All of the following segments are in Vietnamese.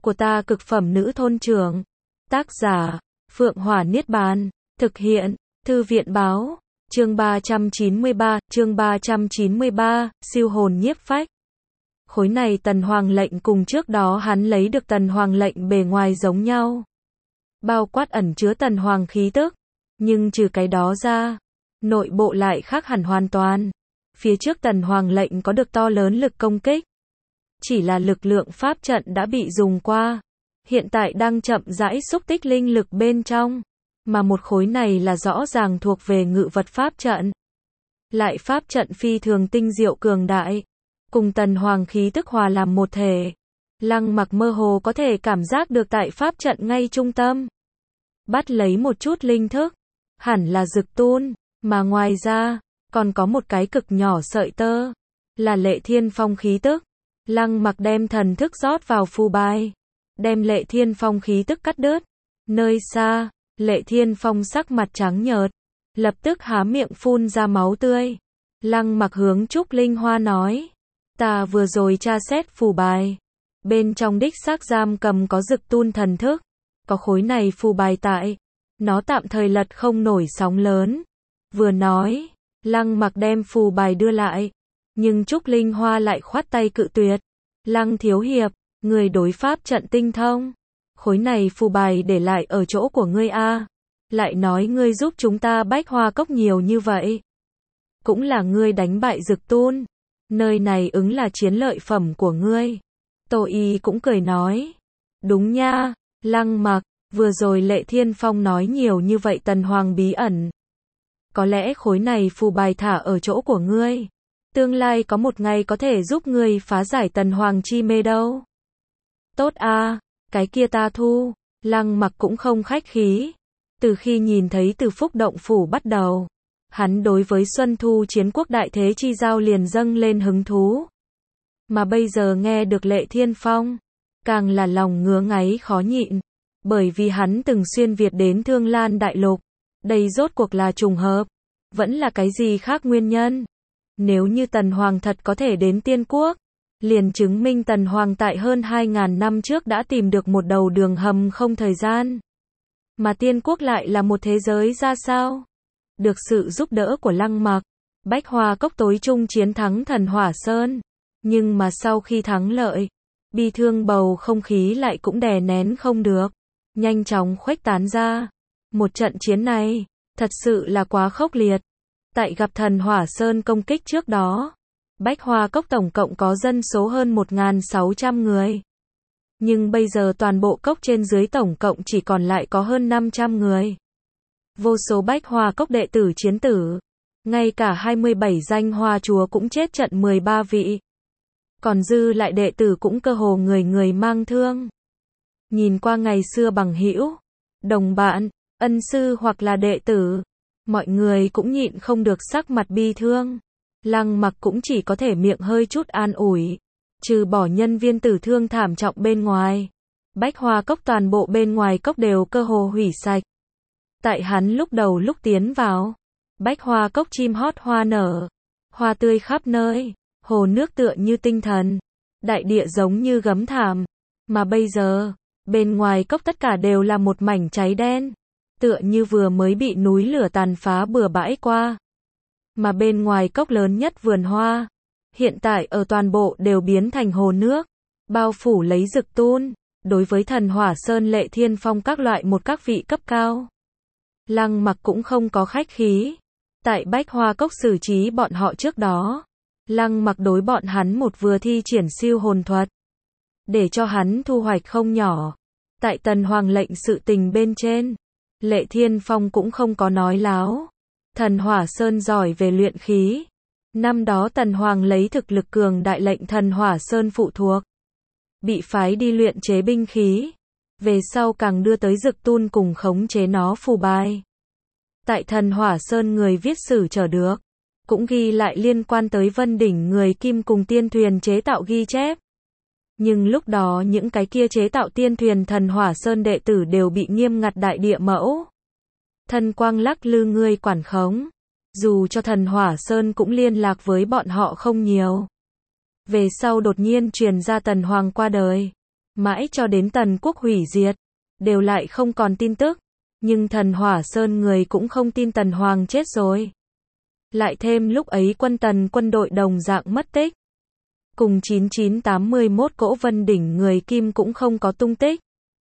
của ta cực phẩm nữ thôn trưởng. Tác giả, Phượng Hỏa Niết Bàn. Thực hiện, Thư viện báo. Chương 393, siêu hồn nhiếp phách. Khối này tần hoàng lệnh cùng trước đó hắn lấy được tần hoàng lệnh bề ngoài giống nhau. Bao quát ẩn chứa tần hoàng khí tức. Nhưng trừ cái đó ra, nội bộ lại khác hẳn hoàn toàn. Phía trước tần hoàng lệnh có được to lớn lực công kích. Chỉ là lực lượng pháp trận đã bị dùng qua. Hiện tại đang chậm rãi xúc tích linh lực bên trong. Mà một khối này là rõ ràng thuộc về ngự vật pháp trận. Lại pháp trận phi thường tinh diệu cường đại. Cùng tần hoàng khí tức hòa làm một thể. Lăng Mặc mơ hồ có thể cảm giác được tại pháp trận ngay trung tâm. Bắt lấy một chút linh thức. Hẳn là Dực Tun. Mà ngoài ra, còn có một cái cực nhỏ sợi tơ. Là Lệ Thiên Phong khí tức. Lăng Mặc đem thần thức rót vào phù bài. Đem Lệ Thiên Phong khí tức cắt đứt. Nơi xa, Lệ Thiên Phong sắc mặt trắng nhợt. Lập tức há miệng phun ra máu tươi. Lăng Mặc hướng Trúc Linh Hoa nói. Ta vừa rồi tra xét phù bài. Bên trong đích xác giam cầm có Dực Tun thần thức. Có khối này phù bài tại. Nó tạm thời lật không nổi sóng lớn. Vừa nói, Lăng Mặc đem phù bài đưa lại. Nhưng Trúc Linh Hoa lại khoát tay cự tuyệt. Lăng thiếu hiệp, người đối pháp trận tinh thông. Khối này phù bài để lại ở chỗ của ngươi a. Lại nói ngươi giúp chúng ta Bách Hoa Cốc nhiều như vậy. Cũng là ngươi đánh bại Dực Tun. Nơi này ứng là chiến lợi phẩm của ngươi. Tô Y cũng cười nói. Đúng nha, Lăng Mặc, vừa rồi Lệ Thiên Phong nói nhiều như vậy tần hoàng bí ẩn. Có lẽ khối này phù bài thả ở chỗ của ngươi. Tương lai có một ngày có thể giúp ngươi phá giải tần hoàng chi mê đâu. Tốt a, cái kia ta thu. Lăng Mặc cũng không khách khí. Từ khi nhìn thấy Từ Phúc động phủ bắt đầu, hắn đối với Xuân Thu chiến quốc đại thế chi giao liền dâng lên hứng thú. Mà bây giờ nghe được Lệ Thiên Phong, càng là lòng ngứa ngáy khó nhịn. Bởi vì hắn từng xuyên Việt đến Thương Lan Đại Lục. Đây rốt cuộc là trùng hợp. Vẫn là cái gì khác nguyên nhân. Nếu như Tần Hoàng thật có thể đến Tiên Quốc, liền chứng minh Tần Hoàng tại hơn 2.000 năm trước đã tìm được một đầu đường hầm không thời gian. Mà Tiên Quốc lại là một thế giới ra sao? Được sự giúp đỡ của Lăng Mặc, Bách Hoa Cốc tối trung chiến thắng Thần Hỏa Sơn. Nhưng mà sau khi thắng lợi, bi thương bầu không khí lại cũng đè nén không được. Nhanh chóng khuếch tán ra. Một trận chiến này, thật sự là quá khốc liệt. Tại gặp Thần Hỏa Sơn công kích trước đó, Bách Hoa Cốc tổng cộng có dân số hơn 1.600 người. Nhưng bây giờ toàn bộ cốc trên dưới tổng cộng chỉ còn lại có hơn 500 người. Vô số Bách Hoa Cốc đệ tử chiến tử. Ngay cả 27 danh hoa chúa cũng chết trận 13 vị. Còn dư lại đệ tử cũng cơ hồ người người mang thương. Nhìn qua ngày xưa bằng hữu, đồng bạn, ân sư hoặc là đệ tử, mọi người cũng nhịn không được sắc mặt bi thương. Lăng Mặc cũng chỉ có thể miệng hơi chút an ủi. Trừ bỏ nhân viên tử thương thảm trọng bên ngoài, Bách Hoa Cốc toàn bộ bên ngoài cốc đều cơ hồ hủy sạch. Tại hắn lúc đầu lúc tiến vào, Bách Hoa Cốc chim hót hoa nở, hoa tươi khắp nơi, hồ nước tựa như tinh thần, đại địa giống như gấm thảm. Mà bây giờ, bên ngoài cốc tất cả đều là một mảnh cháy đen, tựa như vừa mới bị núi lửa tàn phá bừa bãi qua. Mà bên ngoài cốc lớn nhất vườn hoa, hiện tại ở toàn bộ đều biến thành hồ nước, bao phủ lấy Dực Tun. Đối với Thần Hỏa Sơn Lệ Thiên Phong các loại một các vị cấp cao, Lăng Mặc cũng không có khách khí. Tại Bách Hoa Cốc xử trí bọn họ trước đó, Lăng Mặc đối bọn hắn một vừa thi triển siêu hồn thuật, để cho hắn thu hoạch không nhỏ. Tại Tần Hoàng lệnh sự tình bên trên, Lệ Thiên Phong cũng không có nói láo. Thần Hỏa Sơn giỏi về luyện khí. Năm đó Tần Hoàng lấy thực lực cường đại lệnh Thần Hỏa Sơn phụ thuộc, bị phái đi luyện chế binh khí. Về sau càng đưa tới Dực Tun cùng khống chế nó phù bài. Tại Thần Hỏa Sơn người viết sử trở được, cũng ghi lại liên quan tới Vân Đỉnh người Kim cùng tiên thuyền chế tạo ghi chép. Nhưng lúc đó những cái kia chế tạo tiên thuyền Thần Hỏa Sơn đệ tử đều bị nghiêm ngặt đại địa mẫu thần quang lắc lư ngươi quản khống. Dù cho Thần Hỏa Sơn cũng liên lạc với bọn họ không nhiều. Về sau đột nhiên truyền ra Tần Hoàng qua đời. Mãi cho đến Tần quốc hủy diệt, đều lại không còn tin tức. Nhưng Thần Hỏa Sơn người cũng không tin Tần Hoàng chết rồi. Lại thêm lúc ấy Tần quân đội đồng dạng mất tích. Cùng 9981 cỗ Vân Đỉnh người Kim cũng không có tung tích.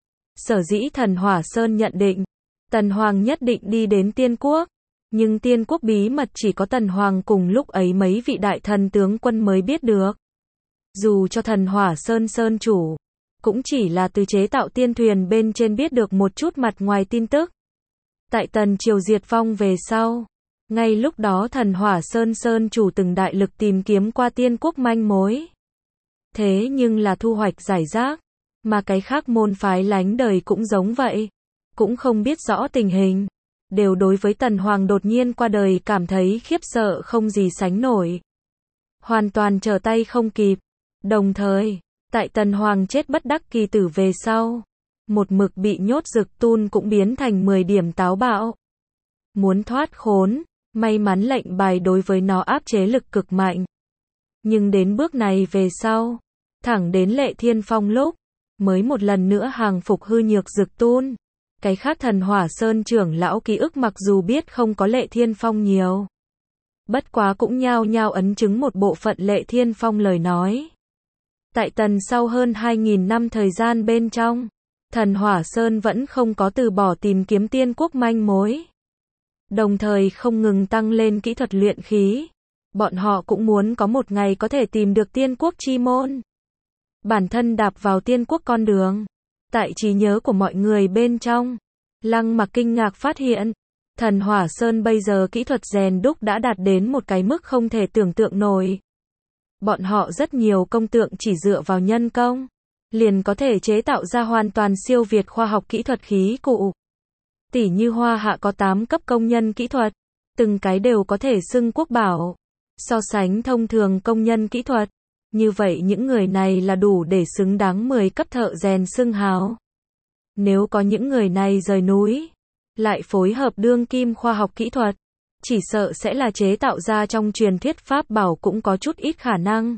Sở dĩ Thần Hỏa Sơn nhận định, Tần Hoàng nhất định đi đến Tiên Quốc. Nhưng Tiên Quốc bí mật chỉ có Tần Hoàng cùng lúc ấy mấy vị đại thần tướng quân mới biết được. Dù cho Thần Hỏa Sơn Sơn chủ, cũng chỉ là từ chế tạo tiên thuyền bên trên biết được một chút mặt ngoài tin tức. Tại Tần triều diệt vong về sau, ngay lúc đó Thần Hỏa Sơn Sơn chủ từng đại lực tìm kiếm qua Tiên Quốc manh mối. Thế nhưng là thu hoạch giải rác, mà cái khác môn phái lánh đời cũng giống vậy, cũng không biết rõ tình hình, đều đối với Tần Hoàng đột nhiên qua đời cảm thấy khiếp sợ không gì sánh nổi. Hoàn toàn trở tay không kịp. Đồng thời, tại Tần Hoàng chết bất đắc kỳ tử về sau, một mực bị nhốt Dực Tun cũng biến thành 10 điểm táo bạo. Muốn thoát khốn, may mắn lệnh bài đối với nó áp chế lực cực mạnh. Nhưng đến bước này về sau, thẳng đến Lệ Thiên Phong lúc, mới một lần nữa hàng phục hư nhược Dực Tun. Cái khác Thần Hỏa Sơn trưởng lão ký ức mặc dù biết không có Lệ Thiên Phong nhiều, bất quá cũng nhao nhao ấn chứng một bộ phận Lệ Thiên Phong lời nói. Tại Tần sau hơn 2000 năm thời gian bên trong, Thần Hỏa Sơn vẫn không có từ bỏ tìm kiếm Tiên Quốc manh mối. Đồng thời không ngừng tăng lên kỹ thuật luyện khí. Bọn họ cũng muốn có một ngày có thể tìm được Tiên Quốc chi môn. Bản thân đạp vào Tiên Quốc con đường. Tại trí nhớ của mọi người bên trong, Lăng Mặc kinh ngạc phát hiện, Thần Hỏa Sơn bây giờ kỹ thuật rèn đúc đã đạt đến một cái mức không thể tưởng tượng nổi. Bọn họ rất nhiều công tượng chỉ dựa vào nhân công, liền có thể chế tạo ra hoàn toàn siêu việt khoa học kỹ thuật khí cụ. Tỉ như Hoa Hạ có 8 cấp công nhân kỹ thuật, từng cái đều có thể xưng quốc bảo. So sánh thông thường công nhân kỹ thuật, như vậy những người này là đủ để xứng đáng 10 cấp thợ rèn xưng hào. Nếu có những người này rời núi, lại phối hợp đương kim khoa học kỹ thuật, chỉ sợ sẽ là chế tạo ra trong truyền thuyết pháp bảo cũng có chút ít khả năng.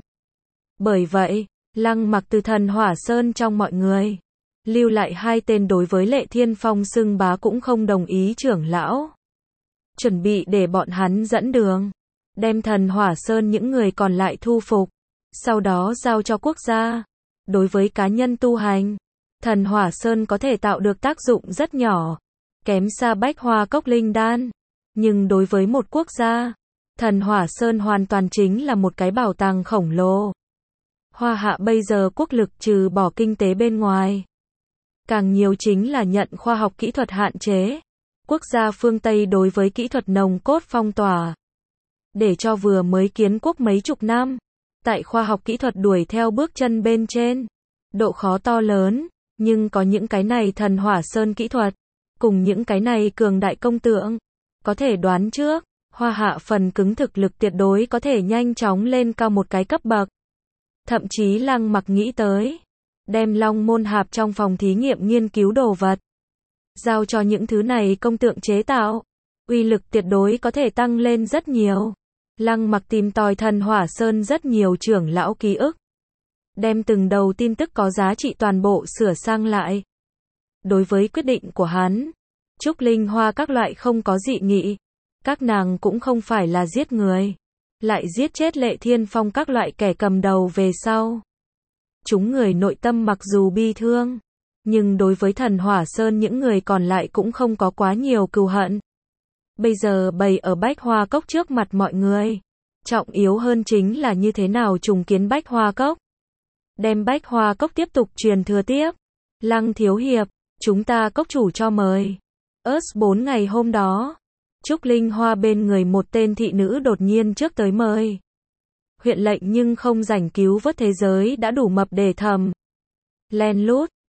Bởi vậy, Lăng Mặc từ Thần Hỏa Sơn trong mọi người, lưu lại 2 tên đối với Lệ Thiên Phong xưng bá cũng không đồng ý trưởng lão. Chuẩn bị để bọn hắn dẫn đường, đem Thần Hỏa Sơn những người còn lại thu phục, sau đó giao cho quốc gia. Đối với cá nhân tu hành, Thần Hỏa Sơn có thể tạo được tác dụng rất nhỏ, kém xa Bách Hoa Cốc Linh Đan. Nhưng đối với một quốc gia, Thần Hỏa Sơn hoàn toàn chính là một cái bảo tàng khổng lồ. Hoa Hạ bây giờ quốc lực trừ bỏ kinh tế bên ngoài, càng nhiều chính là nhận khoa học kỹ thuật hạn chế. Quốc gia phương Tây đối với kỹ thuật nồng cốt phong tỏa, để cho vừa mới kiến quốc mấy chục năm, tại khoa học kỹ thuật đuổi theo bước chân bên trên, độ khó to lớn, nhưng có những cái này Thần Hỏa Sơn kỹ thuật, cùng những cái này cường đại công tượng, có thể đoán trước, Hoa Hạ phần cứng thực lực tuyệt đối có thể nhanh chóng lên cao một cái cấp bậc. Thậm chí Lăng Mặc nghĩ tới, đem Long Môn Hạp trong phòng thí nghiệm nghiên cứu đồ vật, giao cho những thứ này công tượng chế tạo, uy lực tuyệt đối có thể tăng lên rất nhiều. Lăng Mặc tìm tòi Thần Hỏa Sơn rất nhiều trưởng lão ký ức, đem từng đầu tin tức có giá trị toàn bộ sửa sang lại. Đối với quyết định của hắn, Trúc Linh Hoa các loại không có dị nghị, các nàng cũng không phải là giết người, lại giết chết Lệ Thiên Phong các loại kẻ cầm đầu về sau. Chúng người nội tâm mặc dù bi thương, nhưng đối với Thần Hỏa Sơn những người còn lại cũng không có quá nhiều cừu hận. Bây giờ bày ở Bách Hoa Cốc trước mặt mọi người, trọng yếu hơn chính là như thế nào trùng kiến Bách Hoa Cốc. Đem Bách Hoa Cốc tiếp tục truyền thừa tiếp. Lăng thiếu hiệp, chúng ta cốc chủ cho mời. 4 ngày hôm đó, Trúc Linh Hoa bên người một tên thị nữ đột nhiên trước tới mời. Huyện lệnh nhưng không rảnh cứu vớt thế giới đã đủ mập để thầm. Len lút,